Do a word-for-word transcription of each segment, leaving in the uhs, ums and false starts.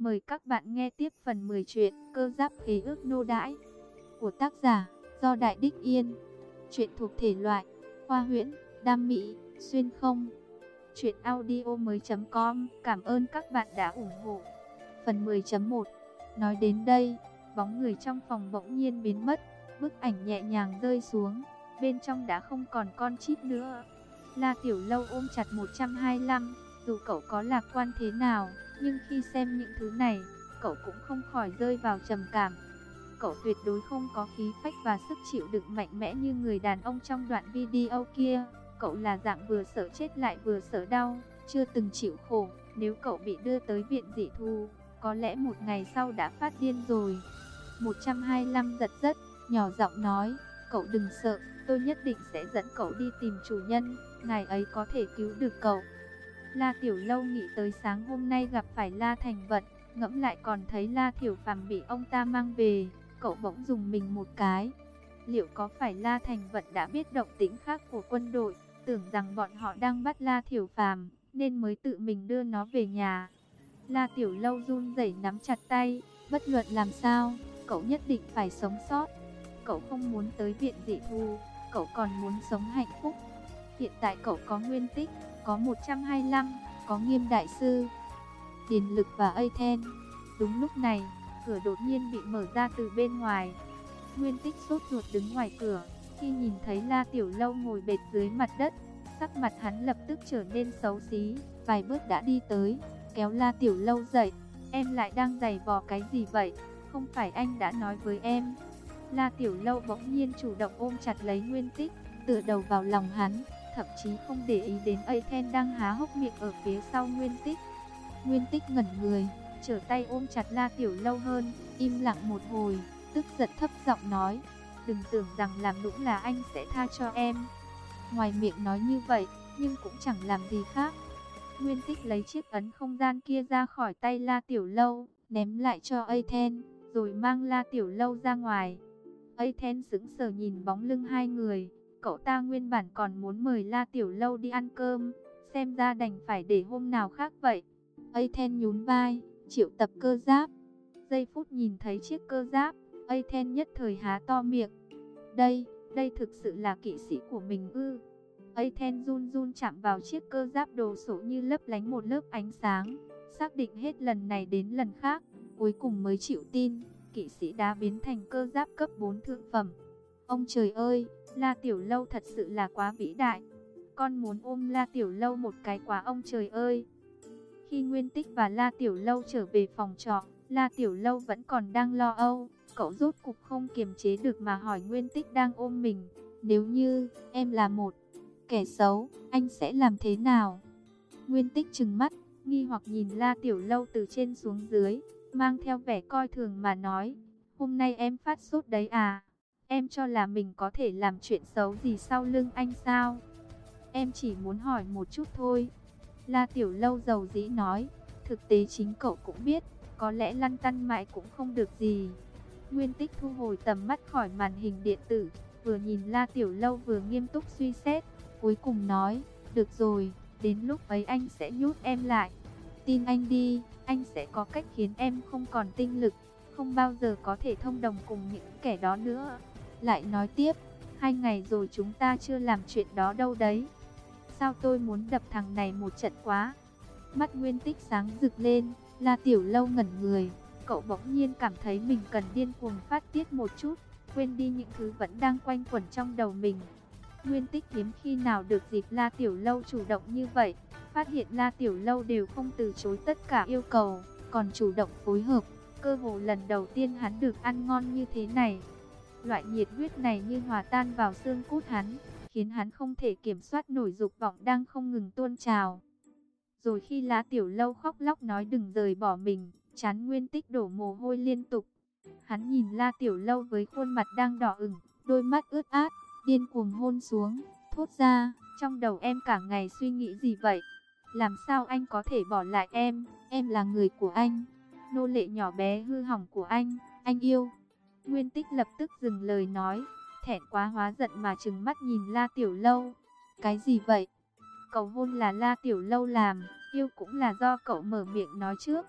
Mời các bạn nghe tiếp phần mười truyện Cơ Giáp Khế Ước Nô Đãi của tác giả Do Đại Đích Yên. Truyện thuộc thể loại khoa huyễn, đam mỹ, xuyên không. Truyện audio mới.com. Cảm ơn các bạn đã ủng hộ. Phần mười chấm một. Nói đến đây, bóng người trong phòng bỗng nhiên biến mất, bức ảnh nhẹ nhàng rơi xuống, bên trong đã không còn con chip nữa. La Tiểu Lâu ôm chặt một trăm hai mươi lăm, dù cậu có lạc quan thế nào, nhưng khi xem những thứ này, cậu cũng không khỏi rơi vào trầm cảm. Cậu tuyệt đối không có khí phách và sức chịu đựng mạnh mẽ như người đàn ông trong đoạn video kia. Cậu là dạng vừa sợ chết lại vừa sợ đau, chưa từng chịu khổ. Nếu cậu bị đưa tới viện dị thu, có lẽ một ngày sau đã phát điên rồi. một trăm hai mươi lăm giật giật, nhỏ giọng nói, cậu đừng sợ, tôi nhất định sẽ dẫn cậu đi tìm chủ nhân, ngài ấy có thể cứu được cậu. La Tiểu Lâu nghĩ tới sáng hôm nay gặp phải La Thành Vận, ngẫm lại còn thấy La Thiểu Phàm bị ông ta mang về, cậu bỗng dùng mình một cái. Liệu có phải La Thành Vận đã biết động tĩnh khác của quân đội, tưởng rằng bọn họ đang bắt La Thiểu Phàm, nên mới tự mình đưa nó về nhà? La Tiểu Lâu run rẩy nắm chặt tay, bất luận làm sao, cậu nhất định phải sống sót. Cậu không muốn tới viện dị thu, cậu còn muốn sống hạnh phúc. Hiện tại cậu có Nguyên Tích, có một trăm hai mươi lăm, có Nghiêm Đại Sư, Điền Lực và Aten. Đúng lúc này, cửa đột nhiên bị mở ra từ bên ngoài. Nguyên Tích sốt ruột đứng ngoài cửa, khi nhìn thấy La Tiểu Lâu ngồi bệt dưới mặt đất, sắc mặt hắn lập tức trở nên xấu xí, vài bước đã đi tới, kéo La Tiểu Lâu dậy. Em lại đang giày vò cái gì vậy? Không phải anh đã nói với em? La Tiểu Lâu bỗng nhiên chủ động ôm chặt lấy Nguyên Tích, tựa đầu vào lòng hắn, thậm chí không để ý đến Aten đang há hốc miệng ở phía sau Nguyên Tích. Nguyên Tích ngẩn người, trở tay ôm chặt La Tiểu Lâu hơn, im lặng một hồi, tức giận thấp giọng nói, đừng tưởng rằng làm nũng là anh sẽ tha cho em. Ngoài miệng nói như vậy, nhưng cũng chẳng làm gì khác. Nguyên Tích lấy chiếc ấn không gian kia ra khỏi tay La Tiểu Lâu, ném lại cho Aten, rồi mang La Tiểu Lâu ra ngoài. Aten sững sờ nhìn bóng lưng hai người, cậu ta nguyên bản còn muốn mời La Tiểu Lâu đi ăn cơm, xem ra đành phải để hôm nào khác vậy. Aten nhún vai, triệu tập cơ giáp. Giây phút nhìn thấy chiếc cơ giáp, Aten nhất thời há to miệng. Đây, đây thực sự là kỵ sĩ của mình ư? Aten run run chạm vào chiếc cơ giáp đồ sộ như lấp lánh một lớp ánh sáng, xác định hết lần này đến lần khác, cuối cùng mới chịu tin, kỵ sĩ đã biến thành cơ giáp cấp bốn thượng phẩm. Ông trời ơi, La Tiểu Lâu thật sự là quá vĩ đại. Con muốn ôm La Tiểu Lâu một cái quá ông trời ơi. Khi Nguyên Tích và La Tiểu Lâu trở về phòng trọ, La Tiểu Lâu vẫn còn đang lo âu. Cậu rốt cục không kiềm chế được mà hỏi Nguyên Tích đang ôm mình, nếu như em là một kẻ xấu, anh sẽ làm thế nào? Nguyên Tích trừng mắt, nghi hoặc nhìn La Tiểu Lâu từ trên xuống dưới, mang theo vẻ coi thường mà nói, hôm nay em phát sốt đấy à? Em cho là mình có thể làm chuyện xấu gì sau lưng anh sao? Em chỉ muốn hỏi một chút thôi. La Tiểu Lâu dầu dĩ nói, thực tế chính cậu cũng biết, có lẽ lăn tăn mãi cũng không được gì. Nguyên Tích thu hồi tầm mắt khỏi màn hình điện tử, vừa nhìn La Tiểu Lâu vừa nghiêm túc suy xét, cuối cùng nói, được rồi, đến lúc ấy anh sẽ nhốt em lại. Tin anh đi, anh sẽ có cách khiến em không còn tinh lực, không bao giờ có thể thông đồng cùng những kẻ đó nữa. Lại nói tiếp, hai ngày rồi chúng ta chưa làm chuyện đó đâu đấy. Sao tôi muốn đập thằng này một trận quá. Mắt Nguyên Tích sáng rực lên, La Tiểu Lâu ngẩn người, cậu bỗng nhiên cảm thấy mình cần điên cuồng phát tiết một chút, quên đi những thứ vẫn đang quanh quẩn trong đầu mình. Nguyên Tích hiếm khi nào được dịp La Tiểu Lâu chủ động như vậy, phát hiện La Tiểu Lâu đều không từ chối tất cả yêu cầu, còn chủ động phối hợp, cơ hồ lần đầu tiên hắn được ăn ngon như thế này. Loại nhiệt huyết này như hòa tan vào xương cốt hắn, khiến hắn không thể kiểm soát nổi dục vọng đang không ngừng tuôn trào. Rồi khi La Tiểu Lâu khóc lóc nói đừng rời bỏ mình, trán Nguyên Tích đổ mồ hôi liên tục. Hắn nhìn La Tiểu Lâu với khuôn mặt đang đỏ ửng, đôi mắt ướt át, điên cuồng hôn xuống, thốt ra, trong đầu em cả ngày suy nghĩ gì vậy? Làm sao anh có thể bỏ lại em? Em là người của anh, nô lệ nhỏ bé hư hỏng của anh, anh yêu. Nguyên Tích lập tức dừng lời nói, thẹn quá hóa giận mà trừng mắt nhìn La Tiểu Lâu. Cái gì vậy? Cầu hôn là La Tiểu Lâu làm, yêu cũng là do cậu mở miệng nói trước.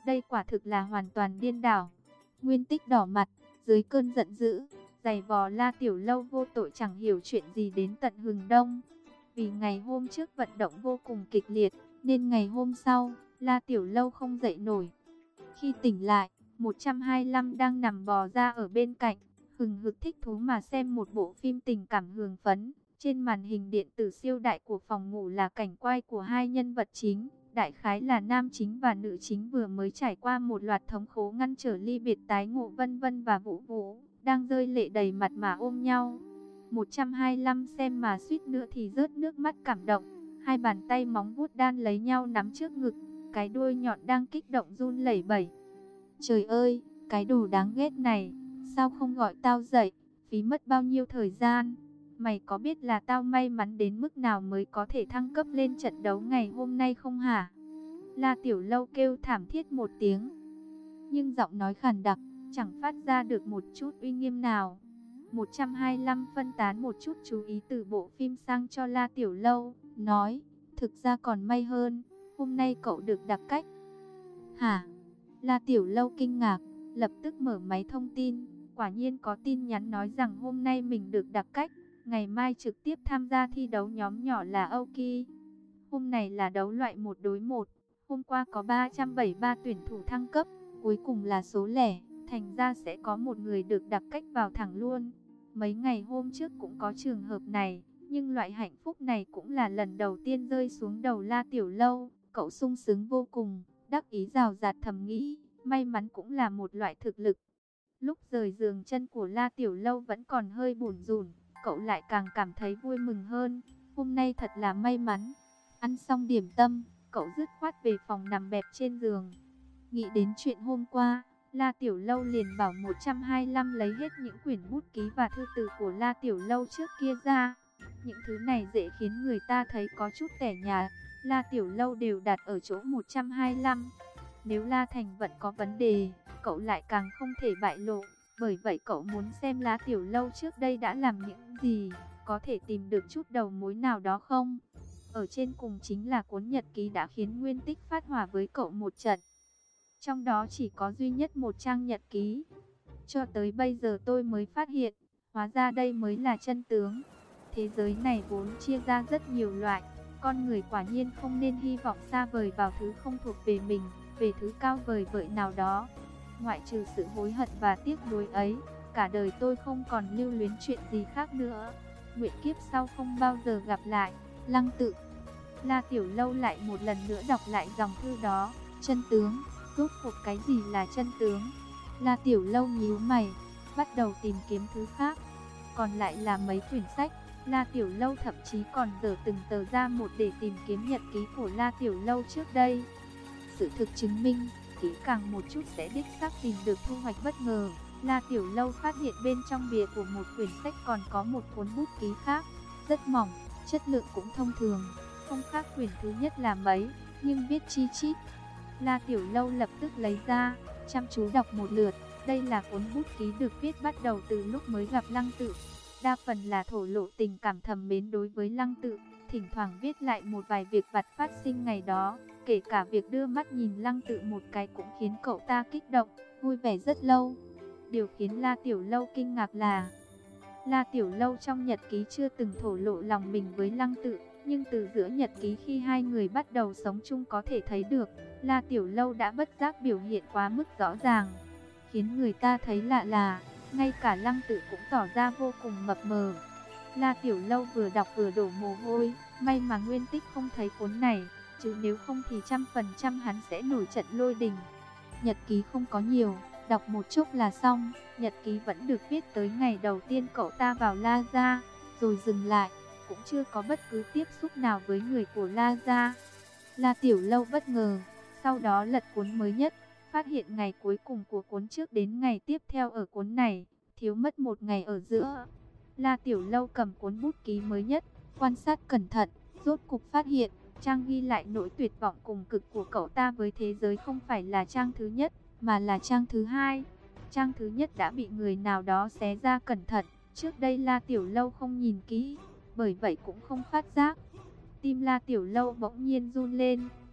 Đây quả thực là hoàn toàn điên đảo. Nguyên Tích đỏ mặt, dưới cơn giận dữ, giày vò La Tiểu Lâu vô tội chẳng hiểu chuyện gì đến tận hừng đông. Vì ngày hôm trước vận động vô cùng kịch liệt, nên ngày hôm sau, La Tiểu Lâu không dậy nổi. Khi tỉnh lại, một trăm hai mươi lăm đang nằm bò ra ở bên cạnh, hừng hực thích thú mà xem một bộ phim tình cảm hương phấn. Trên màn hình điện tử siêu đại của phòng ngủ là cảnh quay của hai nhân vật chính, đại khái là nam chính và nữ chính vừa mới trải qua một loạt thống khổ ngăn trở ly biệt tái ngộ. Vân Vân và Vũ Vũ đang rơi lệ đầy mặt mà ôm nhau. một trăm hai mươi lăm xem mà suýt nữa thì rớt nước mắt cảm động. Hai bàn tay móng vuốt đan lấy nhau nắm trước ngực, cái đuôi nhọn đang kích động run lẩy bẩy. Trời ơi, cái đồ đáng ghét này, sao không gọi tao dậy, phí mất bao nhiêu thời gian. Mày có biết là tao may mắn đến mức nào mới có thể thăng cấp lên trận đấu ngày hôm nay không hả? La Tiểu Lâu kêu thảm thiết một tiếng, nhưng giọng nói khàn đặc, chẳng phát ra được một chút uy nghiêm nào. một trăm hai mươi lăm phân tán một chút chú ý từ bộ phim sang cho La Tiểu Lâu, nói, thực ra còn may hơn, hôm nay cậu được đặc cách. Hả? La Tiểu Lâu kinh ngạc, lập tức mở máy thông tin, quả nhiên có tin nhắn nói rằng hôm nay mình được đặc cách, ngày mai trực tiếp tham gia thi đấu nhóm nhỏ là Oki. Hôm này là đấu loại một đối một, hôm qua có ba trăm bảy mươi ba tuyển thủ thăng cấp, cuối cùng là số lẻ, thành ra sẽ có một người được đặc cách vào thẳng luôn. Mấy ngày hôm trước cũng có trường hợp này, nhưng loại hạnh phúc này cũng là lần đầu tiên rơi xuống đầu La Tiểu Lâu. Cậu sung sướng vô cùng, đắc ý rào rạt thầm nghĩ, may mắn cũng là một loại thực lực. Lúc rời giường chân của La Tiểu Lâu vẫn còn hơi bủn rủn, cậu lại càng cảm thấy vui mừng hơn. Hôm nay thật là may mắn. Ăn xong điểm tâm, cậu dứt khoát về phòng nằm bẹp trên giường. Nghĩ đến chuyện hôm qua, La Tiểu Lâu liền bảo một trăm hai mươi lăm lấy hết những quyển bút ký và thư từ của La Tiểu Lâu trước kia ra. Những thứ này dễ khiến người ta thấy có chút tẻ nhạt. La Tiểu Lâu đều đặt ở chỗ một trăm hai mươi lăm. Nếu La Thành Vận có vấn đề, cậu lại càng không thể bại lộ. Bởi vậy cậu muốn xem La Tiểu Lâu trước đây đã làm những gì, có thể tìm được chút đầu mối nào đó không. Ở trên cùng chính là cuốn nhật ký đã khiến Nguyên Tích phát hỏa với cậu một trận. Trong đó chỉ có duy nhất một trang nhật ký. Cho tới bây giờ tôi mới phát hiện, hóa ra đây mới là chân tướng. Thế giới này vốn chia ra rất nhiều loại. Con người quả nhiên không nên hy vọng xa vời vào thứ không thuộc về mình, về thứ cao vời vợi nào đó. Ngoại trừ sự hối hận và tiếc nuối ấy, cả đời tôi không còn lưu luyến chuyện gì khác nữa. Nguyện kiếp sau không bao giờ gặp lại. Lăng Tự. La Tiểu Lâu lại một lần nữa đọc lại dòng thư đó. Chân tướng, rốt cuộc cái gì là chân tướng? La Tiểu Lâu nhíu mày, bắt đầu tìm kiếm thứ khác. Còn lại là mấy quyển sách. La Tiểu Lâu thậm chí còn dở từng tờ ra một để tìm kiếm nhật ký của La Tiểu Lâu trước đây. Sự thực chứng minh, kỹ càng một chút sẽ đích xác tìm được thu hoạch bất ngờ. La Tiểu Lâu phát hiện bên trong bìa của một quyển sách còn có một cuốn bút ký khác, rất mỏng, chất lượng cũng thông thường, không khác quyển thứ nhất là mấy, nhưng viết chi chít. La Tiểu Lâu lập tức lấy ra, chăm chú đọc một lượt. Đây là cuốn bút ký được viết bắt đầu từ lúc mới gặp Lăng Tự. Đa phần là thổ lộ tình cảm thầm mến đối với Lăng Tự, thỉnh thoảng viết lại một vài việc vặt phát sinh ngày đó, kể cả việc đưa mắt nhìn Lăng Tự một cái cũng khiến cậu ta kích động, vui vẻ rất lâu. Điều khiến La Tiểu Lâu kinh ngạc là, La Tiểu Lâu trong nhật ký chưa từng thổ lộ lòng mình với Lăng Tự, nhưng từ giữa nhật ký khi hai người bắt đầu sống chung có thể thấy được, La Tiểu Lâu đã bất giác biểu hiện quá mức rõ ràng, khiến người ta thấy lạ là, ngay cả Lăng Tự cũng tỏ ra vô cùng mập mờ. La Tiểu Lâu vừa đọc vừa đổ mồ hôi, may mà Nguyên Tích không thấy cuốn này, chứ nếu không thì trăm phần trăm hắn sẽ nổi trận lôi đình. Nhật ký không có nhiều, đọc một chút là xong. Nhật ký vẫn được viết tới ngày đầu tiên cậu ta vào La Gia, rồi dừng lại, cũng chưa có bất cứ tiếp xúc nào với người của La Gia. La Tiểu Lâu bất ngờ, sau đó lật cuốn mới nhất, phát hiện ngày cuối cùng của cuốn trước đến ngày tiếp theo ở cuốn này, thiếu mất một ngày ở giữa. La Tiểu Lâu cầm cuốn bút ký mới nhất, quan sát cẩn thận, rốt cục phát hiện, trang ghi lại nỗi tuyệt vọng cùng cực của cậu ta với thế giới không phải là trang thứ nhất, mà là trang thứ hai. Trang thứ nhất đã bị người nào đó xé ra cẩn thận, trước đây La Tiểu Lâu không nhìn kỹ, bởi vậy cũng không phát giác. Tim La Tiểu Lâu bỗng nhiên run lên,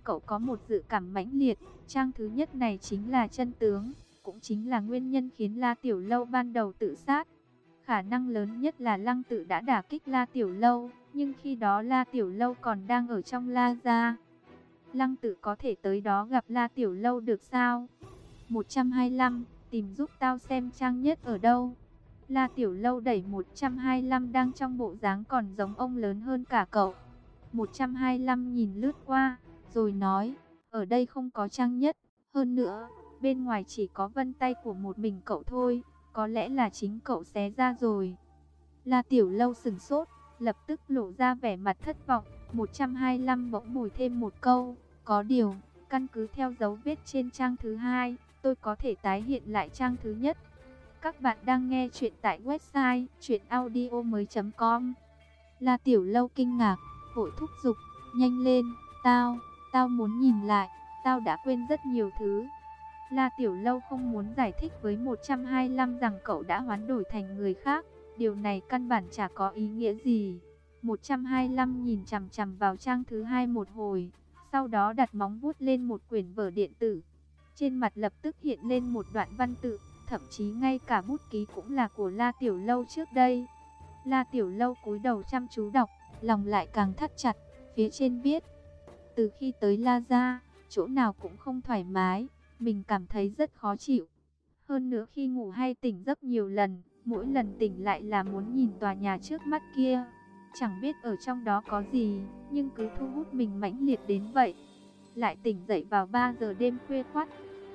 cậu có một dự cảm mãnh liệt, trang thứ nhất này chính là chân tướng, cũng chính là nguyên nhân khiến La Tiểu Lâu ban đầu tự sát. Khả năng lớn nhất là Lăng Tự đã đả kích La Tiểu Lâu, nhưng khi đó La Tiểu Lâu còn đang ở trong La gia. Lăng Tự có thể tới đó gặp La Tiểu Lâu được sao? một trăm hai mươi lăm, tìm giúp tao xem trang nhất ở đâu. La Tiểu Lâu đẩy một trăm hai mươi lăm đang trong bộ dáng còn giống ông lớn hơn cả cậu. một trăm hai mươi lăm nhìn lướt qua, rồi nói, ở đây không có trang nhất, hơn nữa, bên ngoài chỉ có vân tay của một mình cậu thôi, có lẽ là chính cậu xé ra rồi. La Tiểu Lâu sừng sốt, lập tức lộ ra vẻ mặt thất vọng. một trăm hai mươi lăm bỗng bồi thêm một câu, có điều, căn cứ theo dấu vết trên trang thứ hai, tôi có thể tái hiện lại trang thứ nhất. Các bạn đang nghe chuyện tại website truyện audio mới chấm com. La Tiểu Lâu kinh ngạc, vội thúc giục, nhanh lên, tao, tao muốn nhìn lại, tao đã quên rất nhiều thứ. La Tiểu Lâu không muốn giải thích với một trăm hai mươi lăm rằng cậu đã hoán đổi thành người khác, điều này căn bản chả có ý nghĩa gì. một trăm hai mươi lăm nhìn chằm chằm vào trang thứ hai một hồi, sau đó đặt móng vuốt lên một quyển vở điện tử. Trên mặt lập tức hiện lên một đoạn văn tự, thậm chí ngay cả bút ký cũng là của La Tiểu Lâu trước đây. La Tiểu Lâu cúi đầu chăm chú đọc, lòng lại càng thắt chặt, phía trên viết: từ khi tới La gia, chỗ nào cũng không thoải mái, mình cảm thấy rất khó chịu. Hơn nữa khi ngủ hay tỉnh giấc nhiều lần, mỗi lần tỉnh lại là muốn nhìn tòa nhà trước mắt kia. Chẳng biết ở trong đó có gì, nhưng cứ thu hút mình mãnh liệt đến vậy. Lại tỉnh dậy vào ba giờ đêm khuya khoắt.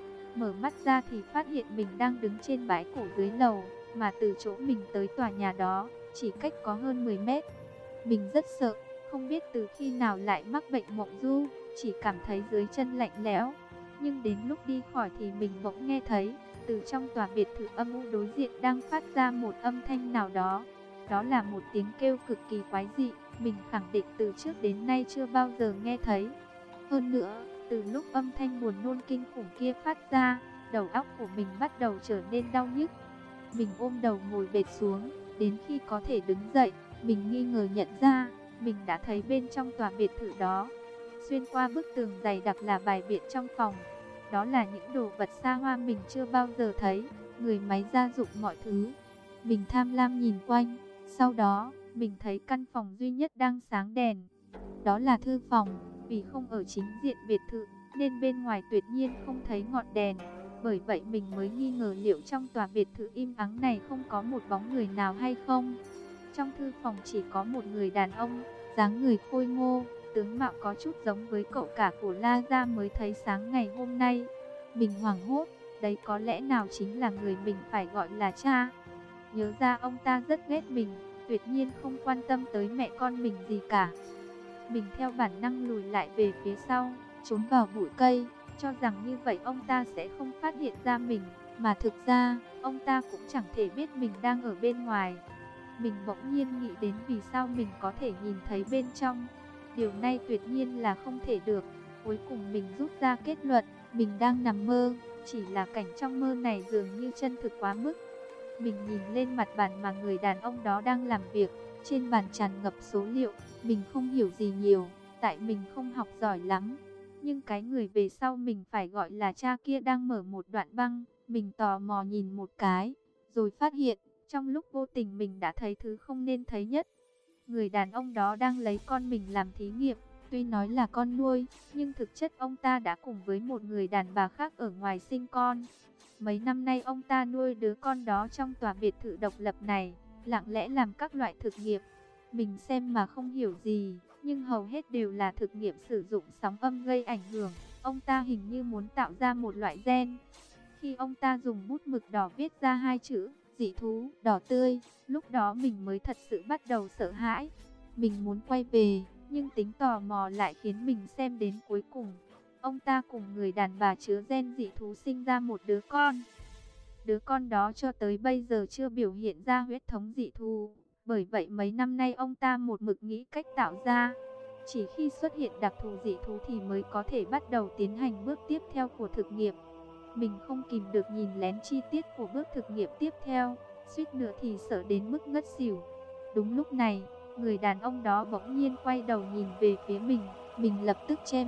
Mở mắt ra thì phát hiện mình đang đứng trên bãi cổ dưới lầu, mà từ chỗ mình tới tòa nhà đó, chỉ cách có hơn mười mét. Mình rất sợ, không biết từ khi nào lại mắc bệnh mộng du, chỉ cảm thấy dưới chân lạnh lẽo. Nhưng đến lúc đi khỏi thì mình bỗng nghe thấy, từ trong tòa biệt thự âm u đối diện đang phát ra một âm thanh nào đó. Đó là một tiếng kêu cực kỳ quái dị, mình khẳng định từ trước đến nay chưa bao giờ nghe thấy. Hơn nữa, từ lúc âm thanh buồn nôn kinh khủng kia phát ra, đầu óc của mình bắt đầu trở nên đau nhức. Mình ôm đầu ngồi bệt xuống, đến khi có thể đứng dậy, mình nghi ngờ nhận ra, mình đã thấy bên trong tòa biệt thự đó, xuyên qua bức tường dày đặc là bài biện trong phòng. Đó là những đồ vật xa hoa mình chưa bao giờ thấy, người máy gia dụng mọi thứ. Mình tham lam nhìn quanh, sau đó, mình thấy căn phòng duy nhất đang sáng đèn. Đó là thư phòng, vì không ở chính diện biệt thự, nên bên ngoài tuyệt nhiên không thấy ngọn đèn. Bởi vậy mình mới nghi ngờ liệu trong tòa biệt thự im ắng này không có một bóng người nào hay không. Trong thư phòng chỉ có một người đàn ông, dáng người khôi ngô, tướng mạo có chút giống với cậu cả của La gia mới thấy sáng ngày hôm nay. Mình hoảng hốt, đấy có lẽ nào chính là người mình phải gọi là cha. Nhớ ra ông ta rất ghét mình, tuyệt nhiên không quan tâm tới mẹ con mình gì cả. Mình theo bản năng lùi lại về phía sau, trốn vào bụi cây, cho rằng như vậy ông ta sẽ không phát hiện ra mình. Mà thực ra, ông ta cũng chẳng thể biết mình đang ở bên ngoài. Mình bỗng nhiên nghĩ đến vì sao mình có thể nhìn thấy bên trong. Điều này tuyệt nhiên là không thể được. Cuối cùng mình rút ra kết luận, mình đang nằm mơ, chỉ là cảnh trong mơ này dường như chân thực quá mức. Mình nhìn lên mặt bàn mà người đàn ông đó đang làm việc, trên bàn tràn ngập số liệu, mình không hiểu gì nhiều, tại mình không học giỏi lắm. Nhưng cái người về sau mình phải gọi là cha kia đang mở một đoạn băng, mình tò mò nhìn một cái, rồi phát hiện, trong lúc vô tình mình đã thấy thứ không nên thấy nhất. Người đàn ông đó đang lấy con mình làm thí nghiệm, tuy nói là con nuôi, nhưng thực chất ông ta đã cùng với một người đàn bà khác ở ngoài sinh con. Mấy năm nay ông ta nuôi đứa con đó trong tòa biệt thự độc lập này, lặng lẽ làm các loại thực nghiệm. Mình xem mà không hiểu gì, nhưng hầu hết đều là thực nghiệm sử dụng sóng âm gây ảnh hưởng. Ông ta hình như muốn tạo ra một loại gen. Khi ông ta dùng bút mực đỏ viết ra hai chữ dị thú đỏ tươi, lúc đó mình mới thật sự bắt đầu sợ hãi. Mình muốn quay về, nhưng tính tò mò lại khiến mình xem đến cuối cùng. Ông ta cùng người đàn bà chứa gen dị thú sinh ra một đứa con. Đứa con đó cho tới bây giờ chưa biểu hiện ra huyết thống dị thú. Bởi vậy mấy năm nay ông ta một mực nghĩ cách tạo ra. Chỉ khi xuất hiện đặc thù dị thú thì mới có thể bắt đầu tiến hành bước tiếp theo của thực nghiệm. Mình không kìm được nhìn lén chi tiết của bước thực nghiệm tiếp theo, suýt nữa thì sợ đến mức ngất xỉu. Đúng lúc này, người đàn ông đó bỗng nhiên quay đầu nhìn về phía mình, mình lập tức che mắt,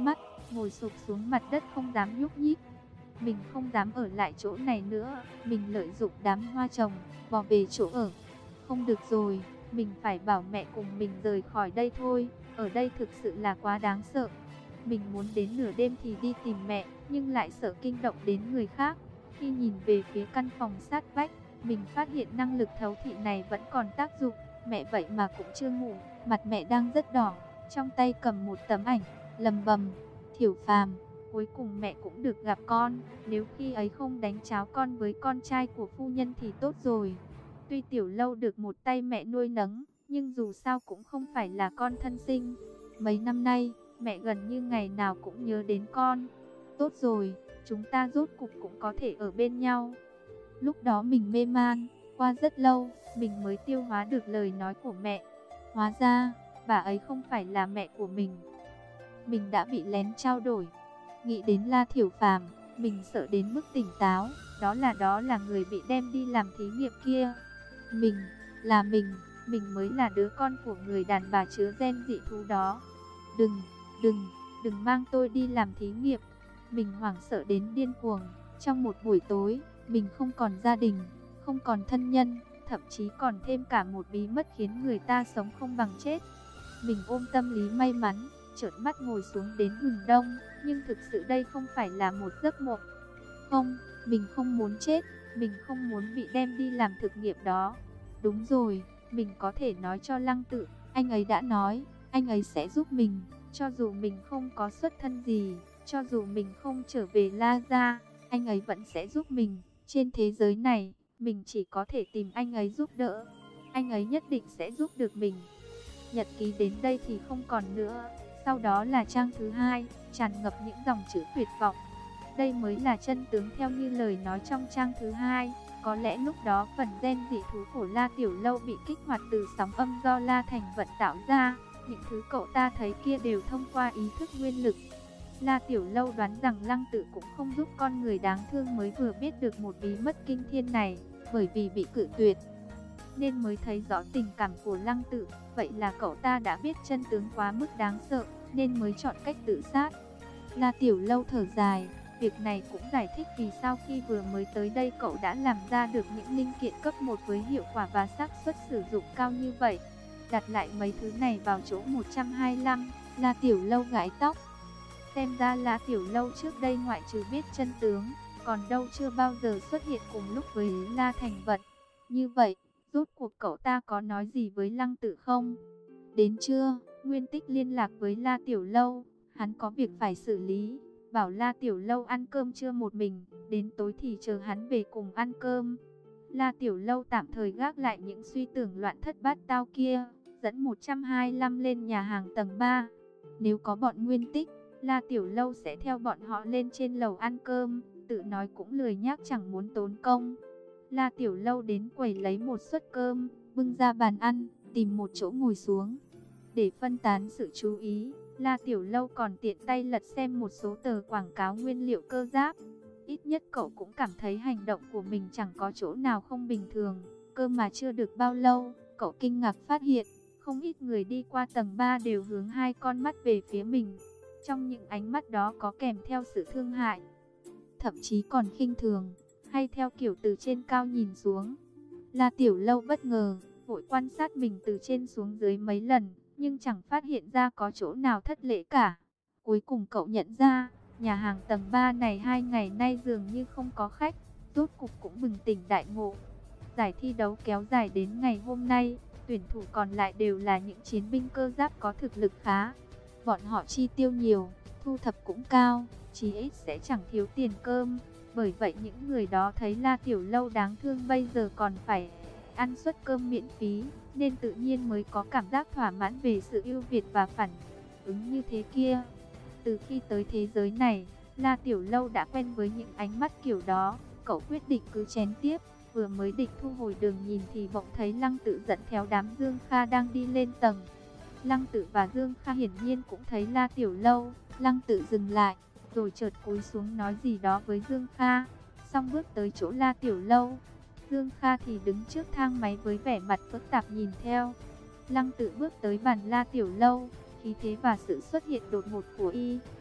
ngồi sụp xuống mặt đất không dám nhúc nhích. Mình không dám ở lại chỗ này nữa, mình lợi dụng đám hoa trồng, bỏ về chỗ ở. Không được rồi, mình phải bảo mẹ cùng mình rời khỏi đây thôi, ở đây thực sự là quá đáng sợ. Mình muốn đến nửa đêm thì đi tìm mẹ, nhưng lại sợ kinh động đến người khác. Khi nhìn về phía căn phòng sát vách, mình phát hiện năng lực thấu thị này vẫn còn tác dụng. Mẹ vậy mà cũng chưa ngủ, mặt mẹ đang rất đỏ, trong tay cầm một tấm ảnh, lầm bầm: Thiểu Phàm, cuối cùng mẹ cũng được gặp con, nếu khi ấy không đánh cháo con với con trai của phu nhân thì tốt rồi. Tuy Tiểu Lâu được một tay mẹ nuôi nấng, nhưng dù sao cũng không phải là con thân sinh. Mấy năm nay, mẹ gần như ngày nào cũng nhớ đến con. Tốt rồi, chúng ta rốt cục cũng có thể ở bên nhau. Lúc đó mình mê man, qua rất lâu, mình mới tiêu hóa được lời nói của mẹ. Hóa ra, bà ấy không phải là mẹ của mình. Mình đã bị lén trao đổi. Nghĩ đến La Thiểu Phàm, mình sợ đến mức tỉnh táo. Đó là đó là người bị đem đi làm thí nghiệm kia. Mình, là mình, mình mới là đứa con của người đàn bà chứa gen dị thú đó. Đừng, đừng, đừng mang tôi đi làm thí nghiệm. Mình hoảng sợ đến điên cuồng. Trong một buổi tối, mình không còn gia đình, không còn thân nhân, thậm chí còn thêm cả một bí mật khiến người ta sống không bằng chết. Mình ôm tâm lý may mắn, trợn mắt ngồi xuống đến hừng đông, nhưng thực sự đây không phải là một giấc mộng. Không, mình không muốn chết, mình không muốn bị đem đi làm thực nghiệm đó. Đúng rồi, mình có thể nói cho Lăng Tự, anh ấy đã nói, anh ấy sẽ giúp mình, cho dù mình không có xuất thân gì, cho dù mình không trở về La Gia, anh ấy vẫn sẽ giúp mình. Trên thế giới này, mình chỉ có thể tìm anh ấy giúp đỡ, anh ấy nhất định sẽ giúp được mình. Nhật ký đến đây thì không còn nữa. Sau đó là trang thứ hai, tràn ngập những dòng chữ tuyệt vọng. Đây mới là chân tướng theo như lời nói trong trang thứ hai. Có lẽ lúc đó phần gen dị thú của La Tiểu Lâu bị kích hoạt từ sóng âm do La Thành Vận tạo ra. Những thứ cậu ta thấy kia đều thông qua ý thức nguyên lực. La Tiểu Lâu đoán rằng Lăng Tự cũng không giúp con người đáng thương mới vừa biết được một bí mật kinh thiên này, bởi vì bị cự tuyệt nên mới thấy rõ tình cảm của Lăng Tự. Vậy là cậu ta đã biết chân tướng quá mức đáng sợ, nên mới chọn cách tự sát. La Tiểu Lâu thở dài, việc này cũng giải thích vì sao khi vừa mới tới đây cậu đã làm ra được những linh kiện cấp một với hiệu quả và xác suất sử dụng cao như vậy. Đặt lại mấy thứ này vào chỗ một trăm hai mươi lăm, La Tiểu Lâu gãi tóc. Xem ra La Tiểu Lâu trước đây ngoại trừ biết chân tướng, còn đâu chưa bao giờ xuất hiện cùng lúc với La Thành Vận. Như vậy, rốt cuộc cậu ta có nói gì với Lăng Tự không? Đến trưa, Nguyên Tích liên lạc với La Tiểu Lâu, hắn có việc phải xử lý, bảo La Tiểu Lâu ăn cơm trưa một mình, đến tối thì chờ hắn về cùng ăn cơm. La Tiểu Lâu tạm thời gác lại những suy tưởng loạn thất bát tao kia, dẫn một trăm hai mươi lăm lên nhà hàng tầng ba. Nếu có bọn Nguyên Tích, La Tiểu Lâu sẽ theo bọn họ lên trên lầu ăn cơm, tự nói cũng lười nhác chẳng muốn tốn công. La Tiểu Lâu đến quầy lấy một suất cơm, bưng ra bàn ăn, tìm một chỗ ngồi xuống. Để phân tán sự chú ý, La Tiểu Lâu còn tiện tay lật xem một số tờ quảng cáo nguyên liệu cơ giáp. Ít nhất cậu cũng cảm thấy hành động của mình chẳng có chỗ nào không bình thường. Cơ mà chưa được bao lâu, cậu kinh ngạc phát hiện, không ít người đi qua tầng ba đều hướng hai con mắt về phía mình. Trong những ánh mắt đó có kèm theo sự thương hại, thậm chí còn khinh thường, hay theo kiểu từ trên cao nhìn xuống. La Tiểu Lâu bất ngờ, vội quan sát mình từ trên xuống dưới mấy lần, nhưng chẳng phát hiện ra có chỗ nào thất lễ cả. Cuối cùng cậu nhận ra, nhà hàng tầng ba này hai ngày nay dường như không có khách, rốt cục cũng bừng tỉnh đại ngộ. Giải thi đấu kéo dài đến ngày hôm nay, tuyển thủ còn lại đều là những chiến binh cơ giáp có thực lực khá. Bọn họ chi tiêu nhiều, thu thập cũng cao, chí ít sẽ chẳng thiếu tiền cơm. Bởi vậy những người đó thấy La Tiểu Lâu đáng thương bây giờ còn phải ăn suất cơm miễn phí, nên tự nhiên mới có cảm giác thỏa mãn về sự ưu việt và phản ứng như thế kia. Từ khi tới thế giới này, La Tiểu Lâu đã quen với những ánh mắt kiểu đó, cậu quyết định cứ chén tiếp. Vừa mới định thu hồi đường nhìn thì bỗng thấy Lăng Tự dẫn theo đám Dương Kha đang đi lên tầng. Lăng Tự và Dương Kha hiển nhiên cũng thấy La Tiểu Lâu. Lăng Tự dừng lại, rồi chợt cúi xuống nói gì đó với Dương Kha, xong bước tới chỗ La Tiểu Lâu. Dương Kha thì đứng trước thang máy với vẻ mặt phức tạp nhìn theo. Lăng Tự bước tới bàn La Tiểu Lâu, khí thế và sự xuất hiện đột ngột của y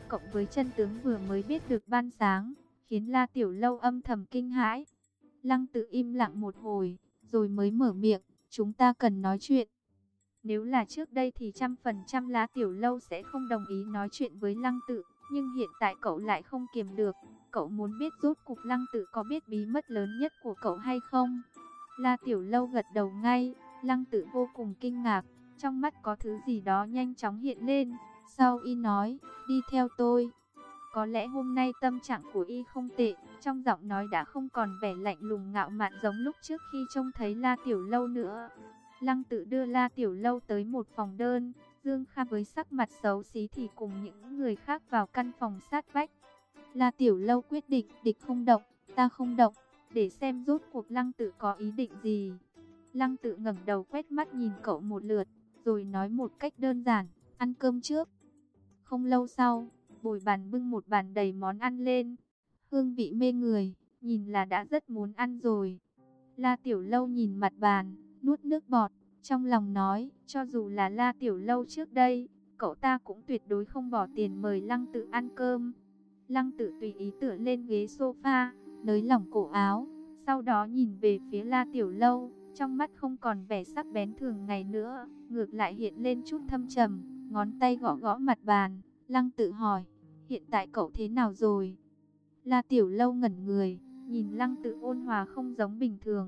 cộng với chân tướng vừa mới biết được ban sáng, khiến La Tiểu Lâu âm thầm kinh hãi. Lăng Tự im lặng một hồi, rồi mới mở miệng, chúng ta cần nói chuyện. Nếu là trước đây thì trăm phần trăm La Tiểu Lâu sẽ không đồng ý nói chuyện với Lăng Tự, nhưng hiện tại cậu lại không kiềm được. Cậu muốn biết rốt cuộc Lăng Tự có biết bí mật lớn nhất của cậu hay không? La Tiểu Lâu gật đầu ngay. Lăng Tự vô cùng kinh ngạc, trong mắt có thứ gì đó nhanh chóng hiện lên. Sau y nói, đi theo tôi. Có lẽ hôm nay tâm trạng của y không tệ, trong giọng nói đã không còn vẻ lạnh lùng ngạo mạn giống lúc trước khi trông thấy La Tiểu Lâu nữa. Lăng Tự đưa La Tiểu Lâu tới một phòng đơn, Dương Kha với sắc mặt xấu xí thì cùng những người khác vào căn phòng sát vách. La Tiểu Lâu quyết định, địch không động, ta không động, để xem rốt cuộc Lăng Tự có ý định gì. Lăng Tự ngẩng đầu quét mắt nhìn cậu một lượt, rồi nói một cách đơn giản, ăn cơm trước. Không lâu sau, bồi bàn bưng một bàn đầy món ăn lên, hương vị mê người, nhìn là đã rất muốn ăn rồi. La Tiểu Lâu nhìn mặt bàn, nuốt nước bọt, trong lòng nói, cho dù là La Tiểu Lâu trước đây, cậu ta cũng tuyệt đối không bỏ tiền mời Lăng Tự ăn cơm. Lăng Tự tùy ý tựa lên ghế sofa, nới lỏng cổ áo, sau đó nhìn về phía La Tiểu Lâu, trong mắt không còn vẻ sắc bén thường ngày nữa, ngược lại hiện lên chút thâm trầm, ngón tay gõ gõ mặt bàn. Lăng Tự hỏi, hiện tại cậu thế nào rồi? La Tiểu Lâu ngẩn người, nhìn Lăng Tự ôn hòa không giống bình thường.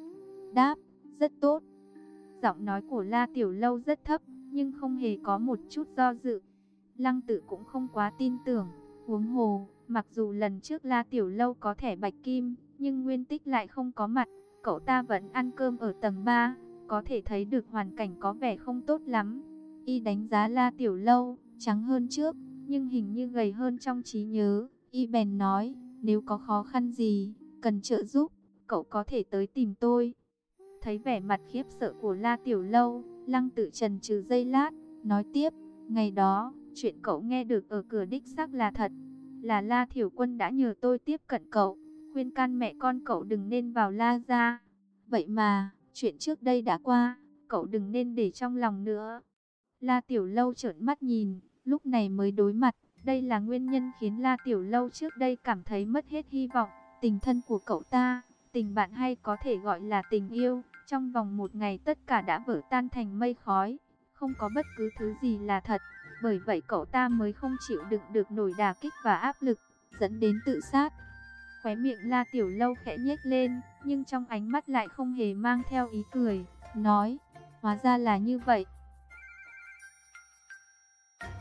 Đáp, rất tốt. Giọng nói của La Tiểu Lâu rất thấp, nhưng không hề có một chút do dự. Lăng Tự cũng không quá tin tưởng, huống hồ, mặc dù lần trước La Tiểu Lâu có thẻ bạch kim, nhưng Nguyên Tích lại không có mặt, cậu ta vẫn ăn cơm ở tầng ba, có thể thấy được hoàn cảnh có vẻ không tốt lắm. Y đánh giá La Tiểu Lâu, trắng hơn trước, nhưng hình như gầy hơn trong trí nhớ. Y bèn nói, nếu có khó khăn gì, cần trợ giúp, cậu có thể tới tìm tôi. Thấy vẻ mặt khiếp sợ của La Tiểu Lâu, Lăng Tự chần chừ giây lát, nói tiếp, ngày đó, chuyện cậu nghe được ở cửa đích xác là thật, là La Thiểu Quân đã nhờ tôi tiếp cận cậu, khuyên can mẹ con cậu đừng nên vào La gia. Vậy mà, chuyện trước đây đã qua, cậu đừng nên để trong lòng nữa. La Tiểu Lâu trợn mắt nhìn, lúc này mới đối mặt, đây là nguyên nhân khiến La Tiểu Lâu trước đây cảm thấy mất hết hy vọng. Tình thân của cậu ta, tình bạn hay có thể gọi là tình yêu, trong vòng một ngày tất cả đã vỡ tan thành mây khói, không có bất cứ thứ gì là thật. Bởi vậy cậu ta mới không chịu đựng được nổi đả kích và áp lực, dẫn đến tự sát. Khóe miệng La Tiểu Lâu khẽ nhếch lên, nhưng trong ánh mắt lại không hề mang theo ý cười, nói, hóa ra là như vậy.